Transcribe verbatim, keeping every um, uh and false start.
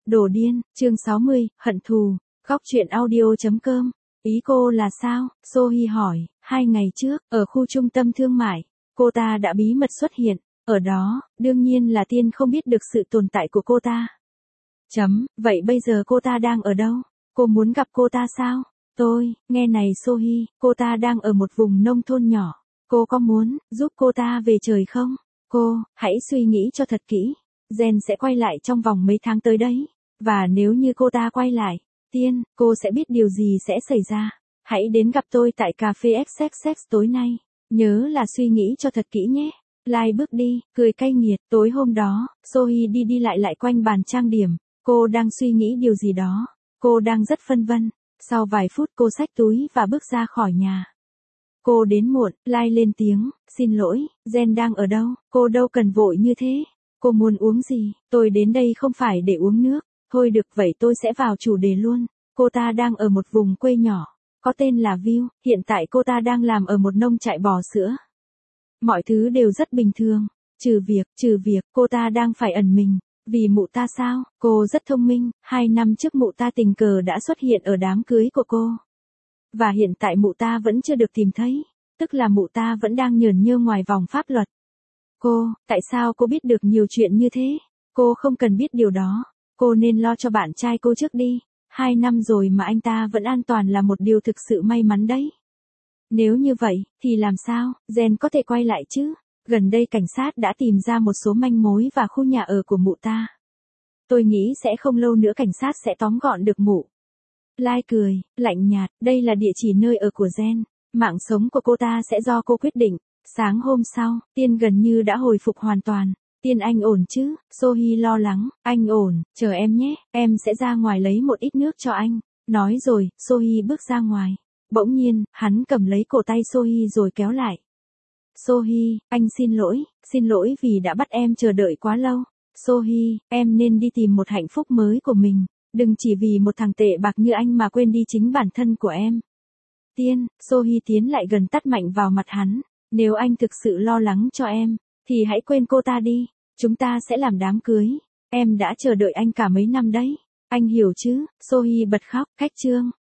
Đồ điên, chương sáu mươi, hận thù, góc truyện audio chấm com. Ý cô là sao? Sohee hỏi, hai ngày trước, ở khu trung tâm thương mại, cô ta đã bí mật xuất hiện, ở đó, đương nhiên là Tiên không biết được sự tồn tại của cô ta. Chấm, vậy bây giờ cô ta đang ở đâu? Cô muốn gặp cô ta sao? Tôi, nghe này Sohee, cô ta đang ở một vùng nông thôn nhỏ, cô có muốn giúp cô ta về trời không? Cô, hãy suy nghĩ cho thật kỹ, Jen sẽ quay lại trong vòng mấy tháng tới đấy, và nếu như cô ta quay lại, Tiên, cô sẽ biết điều gì sẽ xảy ra. Hãy đến gặp tôi tại cà phê ích xích ích tối nay, nhớ là suy nghĩ cho thật kỹ nhé. Lai bước đi, cười cay nghiệt. Tối hôm đó, Sohee đi đi lại lại quanh bàn trang điểm, cô đang suy nghĩ điều gì đó, cô đang rất phân vân. Sau vài phút cô xách túi và bước ra khỏi nhà. Cô đến muộn, Lai lên tiếng, xin lỗi, Jen đang ở đâu? Cô đâu cần vội như thế. Cô muốn uống gì? Tôi đến đây không phải để uống nước. Thôi được vậy tôi sẽ vào chủ đề luôn. Cô ta đang ở một vùng quê nhỏ, có tên là View, hiện tại cô ta đang làm ở một nông trại bò sữa. Mọi thứ đều rất bình thường, trừ việc, trừ việc, cô ta đang phải ẩn mình. Vì mụ ta sao? Cô rất thông minh, hai năm trước mụ ta tình cờ đã xuất hiện ở đám cưới của cô. Và hiện tại mụ ta vẫn chưa được tìm thấy, tức là mụ ta vẫn đang nhởn nhơ ngoài vòng pháp luật. Cô, tại sao cô biết được nhiều chuyện như thế? Cô không cần biết điều đó, cô nên lo cho bạn trai cô trước đi. Hai năm rồi mà anh ta vẫn an toàn là một điều thực sự may mắn đấy. Nếu như vậy, thì làm sao, Jen có thể quay lại chứ? Gần đây cảnh sát đã tìm ra một số manh mối và khu nhà ở của mụ ta. Tôi nghĩ sẽ không lâu nữa cảnh sát sẽ tóm gọn được mụ. Lai cười, lạnh nhạt, đây là địa chỉ nơi ở của Jen. Mạng sống của cô ta sẽ do cô quyết định. Sáng hôm sau, Tiên gần như đã hồi phục hoàn toàn. Tiên anh ổn chứ? Sohee lo lắng, anh ổn, chờ em nhé, em sẽ ra ngoài lấy một ít nước cho anh. Nói rồi, Sohee bước ra ngoài. Bỗng nhiên, hắn cầm lấy cổ tay Sohee rồi kéo lại. Sohee, anh xin lỗi, xin lỗi vì đã bắt em chờ đợi quá lâu. Sohee, em nên đi tìm một hạnh phúc mới của mình. Đừng chỉ vì một thằng tệ bạc như anh mà quên đi chính bản thân của em. Tiên, Sohee tiến lại gần tát mạnh vào mặt hắn. Nếu anh thực sự lo lắng cho em, thì hãy quên cô ta đi. Chúng ta sẽ làm đám cưới. Em đã chờ đợi anh cả mấy năm đấy. Anh hiểu chứ? Sohee bật khóc. Khách trương,